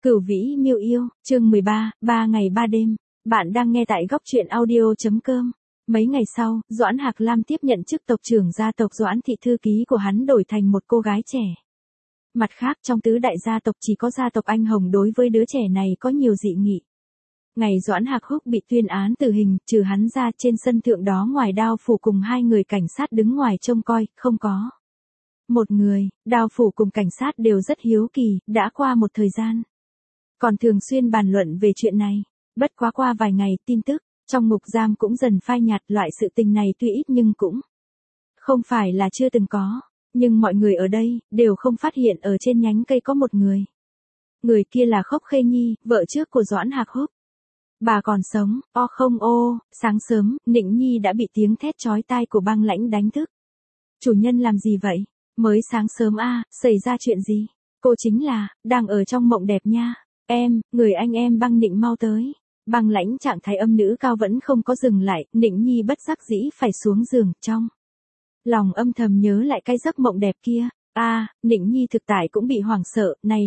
Cửu Vĩ Miêu Yêu, chương 13, 3 ngày 3 đêm. Bạn đang nghe tại góc truyện audio.com. Mấy ngày sau, Doãn Hạc Lam tiếp nhận chức tộc trưởng gia tộc Doãn thị, thư ký của hắn đổi thành một cô gái trẻ. Mặt khác, trong tứ đại gia tộc chỉ có gia tộc Anh Hồng đối với đứa trẻ này có nhiều dị nghị. Ngày Doãn Hạc Húc bị tuyên án tử hình, trừ hắn ra, trên sân thượng đó ngoài Đao Phủ cùng hai người cảnh sát đứng ngoài trông coi, không có một người. Đao Phủ cùng cảnh sát đều rất hiếu kỳ, đã qua một thời gian còn thường xuyên bàn luận về chuyện này. Bất quá qua vài ngày, tin tức trong ngục giam cũng dần phai nhạt. Loại sự tình này tuy ít nhưng cũng không phải là chưa từng có. Nhưng mọi người ở đây đều không phát hiện ở trên nhánh cây có một người. Người kia là Khốc Khê Nhi, vợ trước của Doãn Hạc Húc. Bà còn sống. Không ô. Sáng sớm, Nịnh Nhi đã bị tiếng thét chói tai của Băng Lãnh đánh thức. Chủ nhân làm gì vậy? Mới sáng sớm xảy ra chuyện gì? Cô chính là đang ở trong mộng đẹp nha. Người anh em Băng Nịnh mau tới. Băng Lãnh trạng thái âm nữ cao vẫn không có dừng lại. Nịnh Nhi bất đắc dĩ phải xuống giường, trong lòng âm thầm nhớ lại cái giấc mộng đẹp kia. Nịnh Nhi thực tại cũng bị hoảng sợ. Này.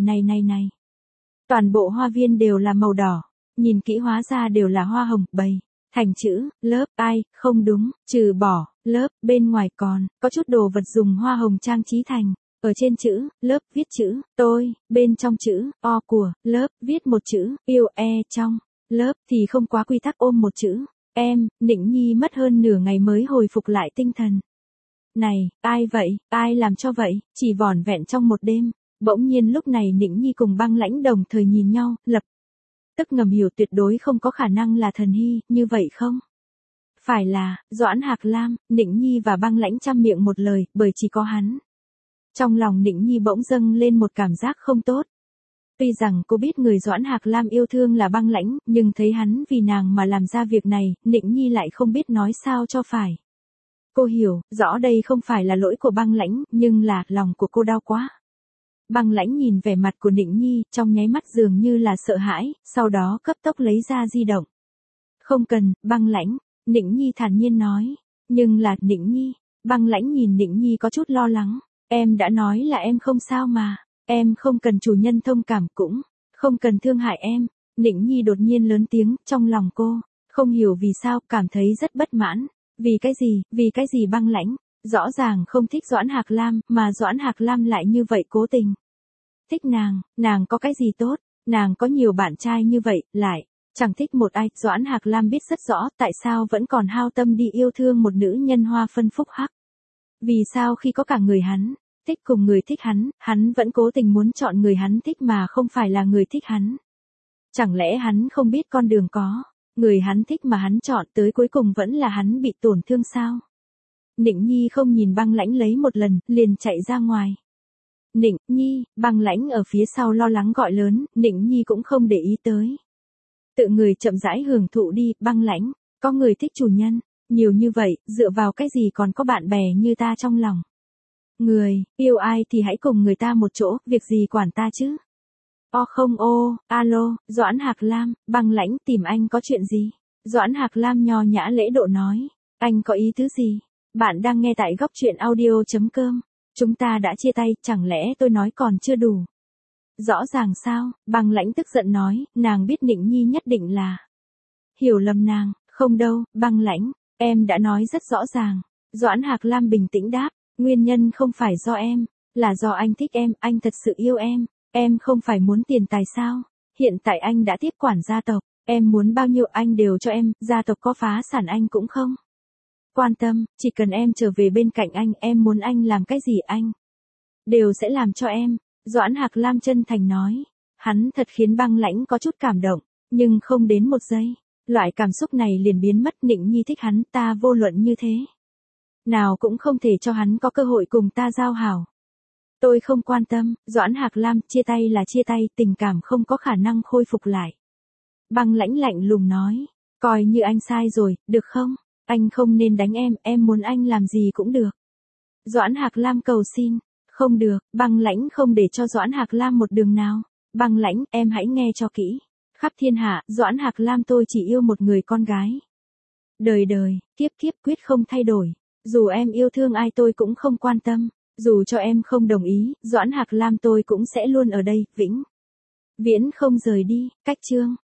Toàn bộ hoa viên đều là màu đỏ. Nhìn kỹ hóa ra đều là hoa hồng bày thành chữ lớp. Không đúng, trừ bỏ lớp, bên ngoài còn có chút đồ vật dùng hoa hồng trang trí thành. Ở trên chữ lớp viết chữ tôi, bên trong chữ o của lớp viết một chữ yêu trong lớp thì không quá quy tắc ôm một chữ em. Nịnh Nhi mất hơn nửa ngày mới hồi phục lại tinh thần. Này, ai vậy? Ai làm cho vậy? Chỉ vỏn vẹn trong một đêm. Bỗng nhiên lúc này Nịnh Nhi cùng Băng Lãnh đồng thời nhìn nhau, lập tức ngầm hiểu tuyệt đối không có khả năng là Thần Hy, như vậy không phải là Doãn Hạc Lam. Nịnh Nhi và Băng Lãnh chăm miệng một lời, bởi chỉ có hắn. Trong lòng Nịnh Nhi bỗng dâng lên một cảm giác không tốt. Tuy rằng cô biết người Doãn Hạc Lam yêu thương là Băng Lãnh, nhưng thấy hắn vì nàng mà làm ra việc này, Nịnh Nhi lại không biết nói sao cho phải. Cô hiểu rõ đây không phải là lỗi của Băng Lãnh, nhưng là lòng của cô đau quá. Băng Lãnh nhìn vẻ mặt của Nịnh Nhi, trong nháy mắt dường như là sợ hãi, sau đó cấp tốc lấy ra di động. Không cần, Băng Lãnh, Nịnh Nhi thản nhiên nói. Nhưng là, Nịnh Nhi, Băng Lãnh nhìn Nịnh Nhi có chút lo lắng. Em đã nói là em không sao mà, em không cần chủ nhân thông cảm, cũng không cần thương hại em. Nịnh Nhi đột nhiên lớn tiếng, trong lòng cô không hiểu vì sao cảm thấy rất bất mãn. Vì cái gì Băng Lãnh rõ ràng không thích Doãn Hạc Lam, mà Doãn Hạc Lam lại như vậy cố tình thích nàng có cái gì tốt? Nàng có nhiều bạn trai như vậy, lại chẳng thích một ai. Doãn Hạc Lam biết rất rõ tại sao vẫn còn hao tâm đi yêu thương một nữ nhân hoa phân phúc hắc. Vì sao khi có cả người hắn thích cùng người thích hắn vẫn cố tình muốn chọn người hắn thích mà không phải là người thích hắn. Chẳng lẽ hắn không biết con đường có người hắn thích mà hắn chọn tới cuối cùng vẫn là hắn bị tổn thương sao? Nịnh Nhi không nhìn Băng Lãnh lấy một lần, liền chạy ra ngoài. Nịnh Nhi, Băng Lãnh ở phía sau lo lắng gọi lớn, Nịnh Nhi cũng không để ý tới. Tự người chậm rãi hưởng thụ đi. Băng Lãnh, có người thích chủ nhân nhiều như vậy, dựa vào cái gì còn có bạn bè như ta trong lòng? Người yêu ai thì hãy cùng người ta một chỗ, việc gì quản ta chứ? Alo, Doãn Hạc Lam, Băng Lãnh tìm anh có chuyện gì? Doãn Hạc Lam nho nhã lễ độ nói. Anh có ý tứ gì? Bạn đang nghe tại góc truyện audio.com. Chúng ta đã chia tay, chẳng lẽ tôi nói còn chưa đủ rõ ràng sao? Băng Lãnh tức giận nói, nàng biết Nịnh Nhi nhất định là hiểu lầm nàng. Không đâu, Băng Lãnh, em đã nói rất rõ ràng. Doãn Hạc Lam bình tĩnh đáp, nguyên nhân không phải do em, là do anh thích em, anh thật sự yêu em không phải muốn tiền tài sao? Hiện tại anh đã tiếp quản gia tộc, em muốn bao nhiêu anh đều cho em, gia tộc có phá sản anh cũng không quan tâm, chỉ cần em trở về bên cạnh anh, em muốn anh làm cái gì anh đều sẽ làm cho em. Doãn Hạc Lam chân thành nói. Hắn thật khiến Băng Lãnh có chút cảm động, nhưng không đến một giây, loại cảm xúc này liền biến mất. Nịnh Nhi thích hắn, ta vô luận như thế nào cũng không thể cho hắn có cơ hội cùng ta giao hảo. Tôi không quan tâm. Doãn Hạc Lam, chia tay là chia tay, tình cảm không có khả năng khôi phục lại. Băng Lãnh lạnh lùng nói. Coi như anh sai rồi, được không? Anh không nên đánh em muốn anh làm gì cũng được. Doãn Hạc Lam cầu xin. Không được, Băng Lãnh không để cho Doãn Hạc Lam một đường nào. Băng Lãnh, em hãy nghe cho kỹ. Khắp thiên hạ, Doãn Hạc Lam tôi chỉ yêu một người con gái. Đời kiếp quyết không thay đổi. Dù em yêu thương ai tôi cũng không quan tâm. Dù cho em không đồng ý, Doãn Hạc Lam tôi cũng sẽ luôn ở đây, vĩnh Viễn không rời đi, cách chương.